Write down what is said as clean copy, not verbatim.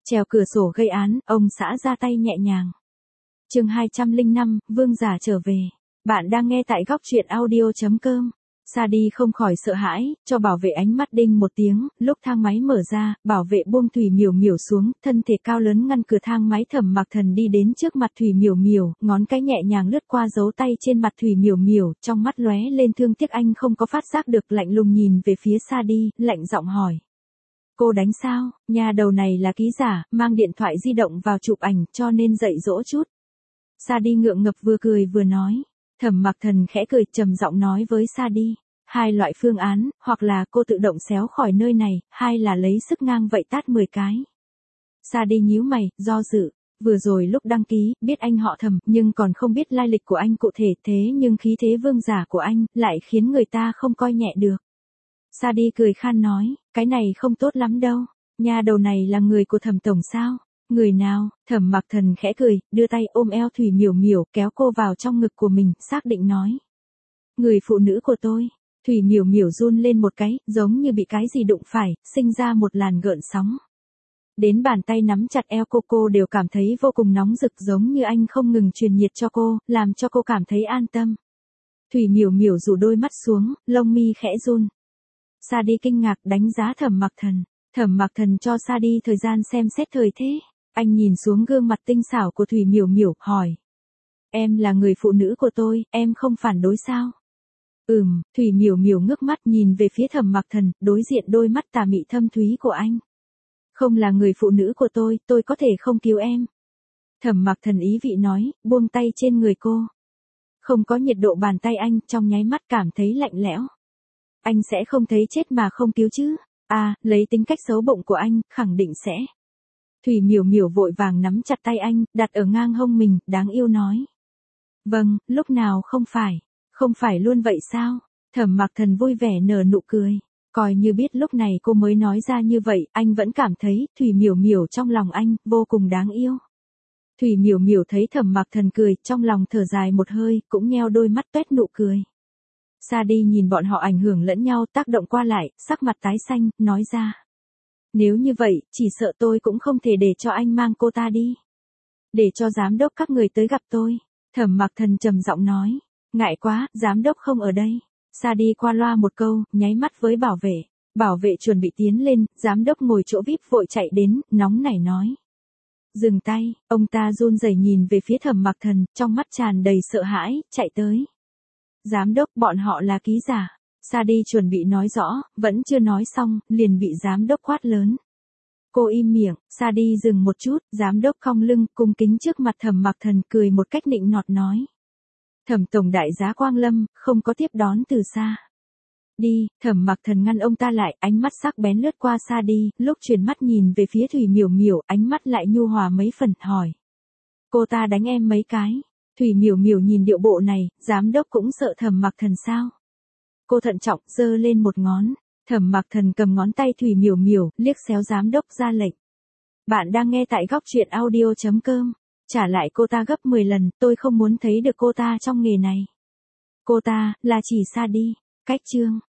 Trèo cửa sổ gây án, ông xã ra tay nhẹ nhàng. Chương 205, vương giả trở về. Bạn đang nghe tại góc truyện audio.com. Sadi không khỏi sợ hãi, cho bảo vệ ánh mắt đinh một tiếng, lúc thang máy mở ra, bảo vệ buông Thủy Miểu Miểu xuống, thân thể cao lớn ngăn cửa thang máy. Thẩm Mặc Thần đi đến trước mặt Thủy Miểu Miểu, ngón cái nhẹ nhàng lướt qua dấu tay trên mặt Thủy Miểu Miểu, trong mắt lóe lên thương tiếc. Anh không có phát giác được, lạnh lùng nhìn về phía Sadi, lạnh giọng hỏi. Cô đánh sao? Nhà đầu này là ký giả, mang điện thoại di động vào chụp ảnh, cho nên dạy dỗ chút. Sadi ngượng ngập vừa cười vừa nói. Thẩm Mặc Thần khẽ cười, trầm giọng nói với Sadi. Hai loại phương án, hoặc là cô tự động xéo khỏi nơi này, hai là lấy sức ngang vậy tát 10 cái. Sadi nhíu mày, do dự. Vừa rồi lúc đăng ký, biết anh họ Thẩm, nhưng còn không biết lai lịch của anh cụ thể, thế nhưng khí thế vương giả của anh, lại khiến người ta không coi nhẹ được. Sadi cười khan nói, cái này không tốt lắm đâu. Nhà đầu này là người của Thẩm tổng sao? Người nào? Thẩm Mặc Thần khẽ cười, đưa tay ôm eo Thủy Miểu Miểu, kéo cô vào trong ngực của mình, xác định nói. Người phụ nữ của tôi. Thủy Miểu Miểu run lên một cái, giống như bị cái gì đụng phải, sinh ra một làn gợn sóng. Đến bàn tay nắm chặt eo cô đều cảm thấy vô cùng nóng rực, giống như anh không ngừng truyền nhiệt cho cô, làm cho cô cảm thấy an tâm. Thủy Miểu Miểu rủ đôi mắt xuống, lông mi khẽ run. Sadi kinh ngạc đánh giá Thẩm Mặc Thần. Thẩm Mặc Thần cho Sadi thời gian xem xét thời thế. Anh nhìn xuống gương mặt tinh xảo của Thủy Miểu Miểu, hỏi. Em là người phụ nữ của tôi, em không phản đối sao? Thủy Miểu Miểu ngước mắt nhìn về phía Thẩm Mặc Thần, đối diện đôi mắt tà mị thâm thúy của anh. Không là người phụ nữ của tôi có thể không cứu em. Thẩm Mặc Thần ý vị nói, buông tay trên người cô. Không có nhiệt độ bàn tay anh, trong nháy mắt cảm thấy lạnh lẽo. Anh sẽ không thấy chết mà không cứu chứ? Lấy tính cách xấu bụng của anh, khẳng định sẽ. Thủy Miểu Miểu vội vàng nắm chặt tay anh, đặt ở ngang hông mình, đáng yêu nói. Vâng, lúc nào không phải. Không phải luôn vậy sao? Thẩm Mặc Thần vui vẻ nở nụ cười. Coi như biết lúc này cô mới nói ra như vậy, anh vẫn cảm thấy Thủy Miểu Miểu trong lòng anh vô cùng đáng yêu. Thủy Miểu Miểu thấy Thẩm Mặc Thần cười, trong lòng thở dài một hơi, cũng nheo đôi mắt tuét nụ cười. Sadi nhìn bọn họ ảnh hưởng lẫn nhau, tác động qua lại, sắc mặt tái xanh, nói ra. Nếu như vậy, chỉ sợ tôi cũng không thể để cho anh mang cô ta đi. Để cho giám đốc các người tới gặp tôi. Thẩm Mặc Thần trầm giọng nói. Ngại quá, giám đốc không ở đây. Sadi qua loa một câu, nháy mắt với bảo vệ. Bảo vệ chuẩn bị tiến lên, giám đốc ngồi chỗ VIP vội chạy đến, nóng nảy nói. Dừng tay, ông ta run rẩy nhìn về phía Thẩm Mặc Thần, trong mắt tràn đầy sợ hãi, chạy tới. Giám đốc, bọn họ là ký giả. Sadi chuẩn bị nói rõ, vẫn chưa nói xong, liền bị giám đốc quát lớn. Cô im miệng. Sadi dừng một chút, giám đốc cong lưng, cung kính trước mặt Thẩm Mặc Thần, cười một cách nịnh nọt nói. Thẩm tổng đại giá quang lâm, không có tiếp đón từ xa. Đi. Thẩm Mặc Thần ngăn ông ta lại, ánh mắt sắc bén lướt qua Sadi, lúc chuyển mắt nhìn về phía Thủy Miểu Miểu, ánh mắt lại nhu hòa mấy phần, hỏi. Cô ta đánh em mấy cái? Thủy Miểu Miểu nhìn điệu bộ này, giám đốc cũng sợ Thẩm Mặc Thần sao? Cô thận trọng, giơ lên một ngón. Thẩm Mặc Thần cầm ngón tay Thủy Miểu Miểu, liếc xéo giám đốc ra lệnh. Bạn đang nghe tại góc truyện audio.com. Trả lại cô ta gấp 10 lần, tôi không muốn thấy được cô ta trong nghề này. Cô ta, là chỉ Sadi. Cách chương.